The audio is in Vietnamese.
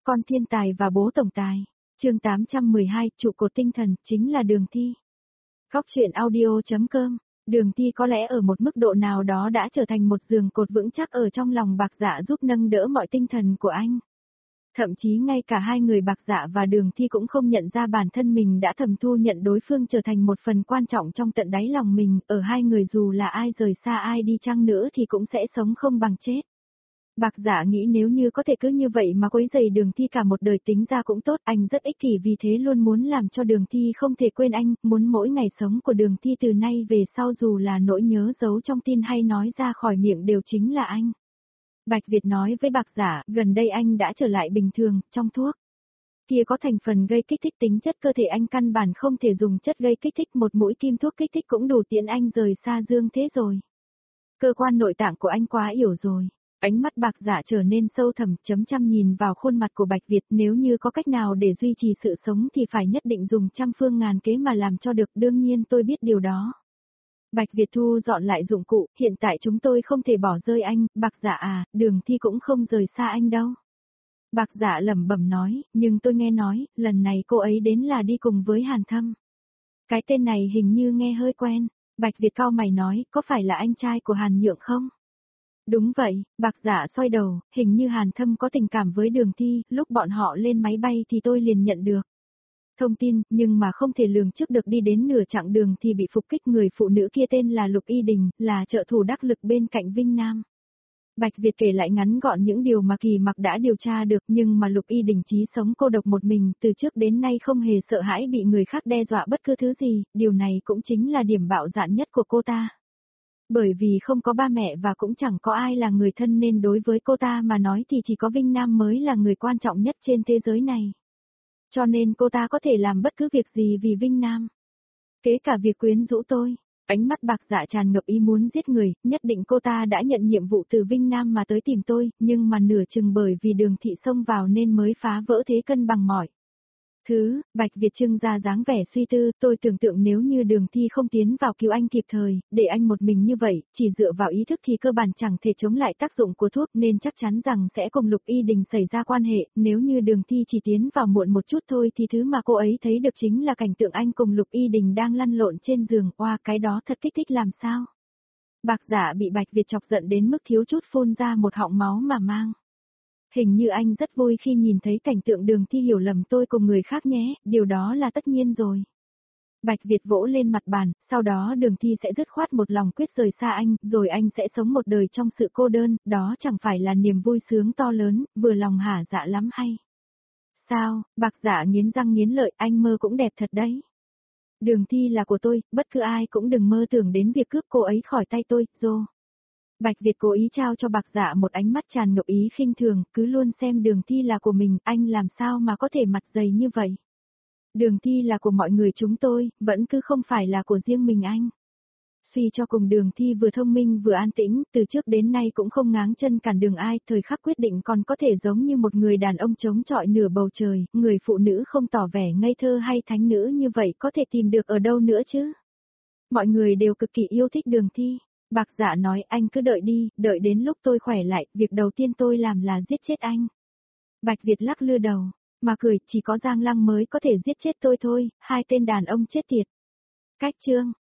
Con thiên tài và bố tổng tài. Chương 812, trụ cột tinh thần chính là Đường Thi. Góc truyện audio.com. Đường Thi có lẽ ở một mức độ nào đó đã trở thành một giường cột vững chắc ở trong lòng Bạc Dạ, giúp nâng đỡ mọi tinh thần của anh. Thậm chí ngay cả hai người Bạc Dạ và Đường Thi cũng không nhận ra bản thân mình đã thầm thu nhận đối phương trở thành một phần quan trọng trong tận đáy lòng mình. Ở hai người dù là ai rời xa ai đi chăng nữa thì cũng sẽ sống không bằng chết. Bạc Dạ nghĩ nếu như có thể cứ như vậy mà quấy rầy Đường Thi cả một đời tính ra cũng tốt, anh rất ích kỷ vì thế luôn muốn làm cho Đường Thi không thể quên anh, muốn mỗi ngày sống của Đường Thi từ nay về sau dù là nỗi nhớ giấu trong tin hay nói ra khỏi miệng đều chính là anh. Bạch Việt nói với Bạc Dạ, gần đây anh đã trở lại bình thường, trong thuốc kia có thành phần gây kích thích, tính chất cơ thể anh căn bản không thể dùng chất gây kích thích, một mũi kim thuốc kích thích cũng đủ tiễn anh rời xa dương thế rồi. Cơ quan nội tạng của anh quá yếu rồi. Ánh mắt Bạc Dạ trở nên sâu thẳm, chăm nhìn vào khuôn mặt của Bạch Việt, nếu như có cách nào để duy trì sự sống thì phải nhất định dùng trăm phương ngàn kế mà làm cho được, đương nhiên tôi biết điều đó. Bạch Việt thu dọn lại dụng cụ, hiện tại chúng tôi không thể bỏ rơi anh, Bạc Dạ à, Đường Thi cũng không rời xa anh đâu. Bạc Dạ lẩm bẩm nói, nhưng tôi nghe nói, lần này cô ấy đến là đi cùng với Hàn Thâm. Cái tên này hình như nghe hơi quen. Bạch Việt cau mày nói, có phải là anh trai của Hàn Nhượng không? Đúng vậy, Bạc Dạ xoay đầu, hình như Hàn Thâm có tình cảm với Đường Thi, lúc bọn họ lên máy bay thì tôi liền nhận được thông tin, nhưng mà không thể lường trước được đi đến nửa chặng đường thì bị phục kích. Người phụ nữ kia tên là Lục Y Đình, là trợ thủ đắc lực bên cạnh Vinh Nam. Bạch Việt kể lại ngắn gọn những điều mà Kỳ Mặc đã điều tra được, nhưng mà Lục Y Đình chí sống cô độc một mình, từ trước đến nay không hề sợ hãi bị người khác đe dọa bất cứ thứ gì, điều này cũng chính là điểm bạo dạn nhất của cô ta. Bởi vì không có ba mẹ và cũng chẳng có ai là người thân nên đối với cô ta mà nói thì chỉ có Vinh Nam mới là người quan trọng nhất trên thế giới này. Cho nên cô ta có thể làm bất cứ việc gì vì Vinh Nam. Kể cả việc quyến rũ tôi. Ánh mắt Bạc Dạ tràn ngập ý muốn giết người, nhất định cô ta đã nhận nhiệm vụ từ Vinh Nam mà tới tìm tôi, nhưng mà nửa chừng bởi vì Đường Thị xông vào nên mới phá vỡ thế cân bằng mọi thứ. Bạch Việt trưng ra dáng vẻ suy tư, tôi tưởng tượng nếu như Đường Thi không tiến vào cứu anh kịp thời, để anh một mình như vậy, chỉ dựa vào ý thức thì cơ bản chẳng thể chống lại tác dụng của thuốc, nên chắc chắn rằng sẽ cùng Lục Y Đình xảy ra quan hệ. Nếu như Đường Thi chỉ tiến vào muộn một chút thôi thì thứ mà cô ấy thấy được chính là cảnh tượng anh cùng Lục Y Đình đang lăn lộn trên giường. Oa, cái đó thật kích thích làm sao. Bạc Dạ bị Bạch Việt chọc giận đến mức thiếu chút phun ra một họng máu mà mang. Hình như anh rất vui khi nhìn thấy cảnh tượng Đường Thi hiểu lầm tôi cùng người khác nhé, điều đó là tất nhiên rồi. Bạch Việt vỗ lên mặt bàn, sau đó Đường Thi sẽ dứt khoát một lòng quyết rời xa anh, rồi anh sẽ sống một đời trong sự cô đơn, đó chẳng phải là niềm vui sướng to lớn, vừa lòng hả dạ lắm hay. Sao, Bạc Dạ nghiến răng nghiến lợi, anh mơ cũng đẹp thật đấy. Đường Thi là của tôi, bất cứ ai cũng đừng mơ tưởng đến việc cướp cô ấy khỏi tay tôi, Dô. Bạch Việt cố ý trao cho Bạc Dạ một ánh mắt tràn ngập ý khinh thường, cứ luôn xem Đường Thi là của mình, anh làm sao mà có thể mặt dày như vậy. Đường Thi là của mọi người chúng tôi, vẫn cứ không phải là của riêng mình anh. Suy cho cùng Đường Thi vừa thông minh vừa an tĩnh, từ trước đến nay cũng không ngáng chân cản đường ai, thời khắc quyết định còn có thể giống như một người đàn ông chống chọi nửa bầu trời, người phụ nữ không tỏ vẻ ngây thơ hay thánh nữ như vậy có thể tìm được ở đâu nữa chứ. Mọi người đều cực kỳ yêu thích Đường Thi. Bạc Dạ nói, anh cứ đợi đi, đợi đến lúc tôi khỏe lại, việc đầu tiên tôi làm là giết chết anh. Bạch Việt lắc lư đầu, mà cười, chỉ có Giang Lăng mới có thể giết chết tôi thôi, hai tên đàn ông chết tiệt. Cách chương.